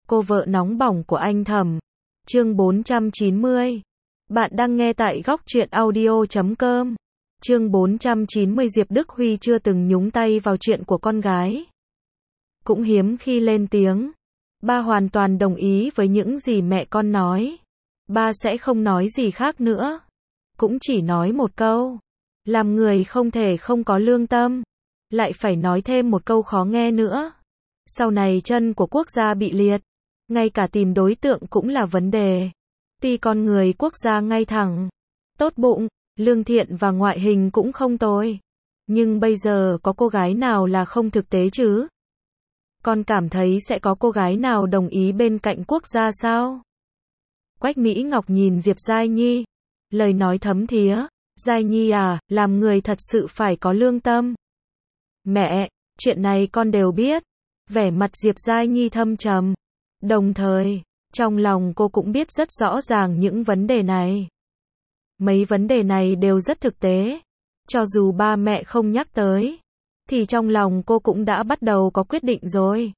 Cô vợ nóng bỏng của anh Thẩm. Chương 490. Bạn đang nghe tại góc truyện audio.com. Chương 490. Diệp Đức Huy chưa từng nhúng tay vào chuyện của con gái. Cũng hiếm khi lên tiếng. Ba hoàn toàn đồng ý với những gì mẹ con nói. Ba sẽ không nói gì khác nữa. Cũng chỉ nói một câu. Làm người không thể không có lương tâm. Lại phải nói thêm một câu khó nghe nữa. Sau này chân của quốc gia bị liệt. Ngay cả tìm đối tượng cũng là vấn đề. Tuy con người quốc gia ngay thẳng, tốt bụng, lương thiện và ngoại hình cũng không tồi. Nhưng bây giờ có cô gái nào là không thực tế chứ? Con cảm thấy sẽ có cô gái nào đồng ý bên cạnh quốc gia sao? Quách Mỹ Ngọc nhìn Diệp Giai Nhi. Lời nói thấm thía. Giai Nhi à, làm người thật sự phải có lương tâm. Mẹ, chuyện này con đều biết. Vẻ mặt Diệp Giai Nhi thâm trầm. Đồng thời, trong lòng cô cũng biết rất rõ ràng những vấn đề này. Mấy vấn đề này đều rất thực tế. Cho dù ba mẹ không nhắc tới, thì trong lòng cô cũng đã bắt đầu có quyết định rồi.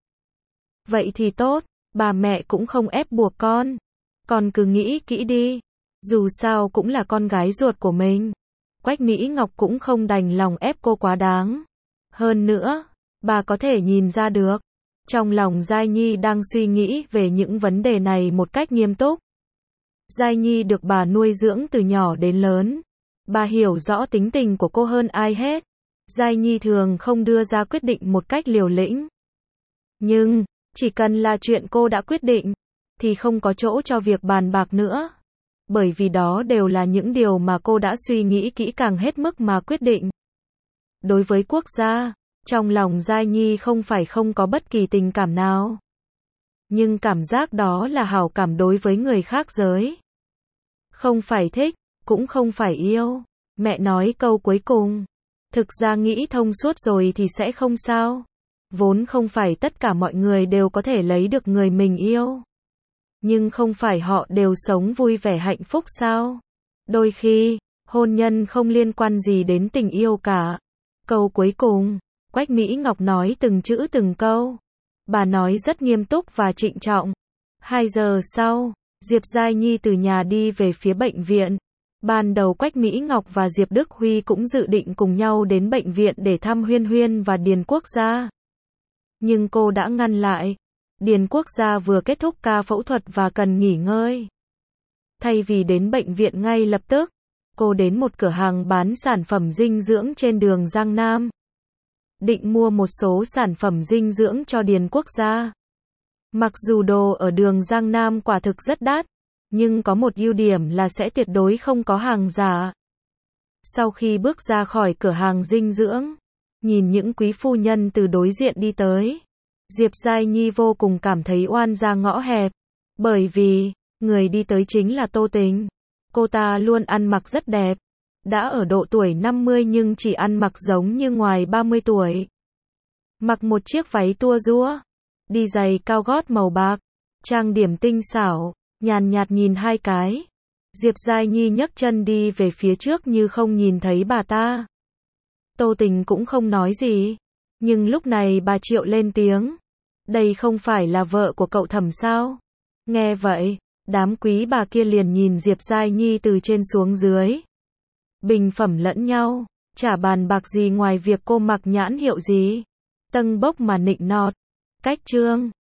Vậy thì tốt, bà mẹ cũng không ép buộc con. Con cứ nghĩ kỹ đi. Dù sao cũng là con gái ruột của mình. Quách Mỹ Ngọc cũng không đành lòng ép cô quá đáng. Hơn nữa, bà có thể nhìn ra được. Trong lòng Giai Nhi đang suy nghĩ về những vấn đề này một cách nghiêm túc. Giai Nhi được bà nuôi dưỡng từ nhỏ đến lớn. Bà hiểu rõ tính tình của cô hơn ai hết. Giai Nhi thường không đưa ra quyết định một cách liều lĩnh. Nhưng, chỉ cần là chuyện cô đã quyết định, thì không có chỗ cho việc bàn bạc nữa. Bởi vì đó đều là những điều mà cô đã suy nghĩ kỹ càng hết mức mà quyết định. Đối với quốc gia, trong lòng Giai Nhi không phải không có bất kỳ tình cảm nào. Nhưng cảm giác đó là hảo cảm đối với người khác giới. Không phải thích, cũng không phải yêu. Mẹ nói câu cuối cùng. Thực ra nghĩ thông suốt rồi thì sẽ không sao. Vốn không phải tất cả mọi người đều có thể lấy được người mình yêu. Nhưng không phải họ đều sống vui vẻ hạnh phúc sao? Đôi khi, hôn nhân không liên quan gì đến tình yêu cả. Câu cuối cùng, Quách Mỹ Ngọc nói từng chữ từng câu. Bà nói rất nghiêm túc và trịnh trọng. 2 giờ sau, Diệp Giai Nhi từ nhà đi về phía bệnh viện. Ban đầu Quách Mỹ Ngọc và Diệp Đức Huy cũng dự định cùng nhau đến bệnh viện để thăm Huyên Huyên và Điền Quốc gia. Nhưng cô đã ngăn lại. Điền Quốc gia vừa kết thúc ca phẫu thuật và cần nghỉ ngơi. Thay vì đến bệnh viện ngay lập tức, cô đến một cửa hàng bán sản phẩm dinh dưỡng trên đường Giang Nam. Định mua một số sản phẩm dinh dưỡng cho Điền Quốc gia. Mặc dù đồ ở đường Giang Nam quả thực rất đắt, nhưng có một ưu điểm là sẽ tuyệt đối không có hàng giả. Sau khi bước ra khỏi cửa hàng dinh dưỡng, nhìn những quý phu nhân từ đối diện đi tới, Diệp Giai Nhi vô cùng cảm thấy oan ra ngõ hẹp. Bởi vì, người đi tới chính là Tô Tình. Cô ta luôn ăn mặc rất đẹp. Đã ở độ tuổi 50 nhưng chỉ ăn mặc giống như ngoài 30 tuổi. Mặc một chiếc váy tua rúa, đi giày cao gót màu bạc, trang điểm tinh xảo, nhàn nhạt nhìn hai cái. Diệp Giai Nhi nhấc chân đi về phía trước như không nhìn thấy bà ta. Tô Tình cũng không nói gì. Nhưng lúc này bà Triệu lên tiếng. Đây không phải là vợ của cậu Thẩm sao? Nghe vậy, đám quý bà kia liền nhìn Diệp Giai Nhi từ trên xuống dưới. Bình phẩm lẫn nhau, chả bàn bạc gì ngoài việc cô mặc nhãn hiệu gì. Tâng bốc mà nịnh nọt. Cách chương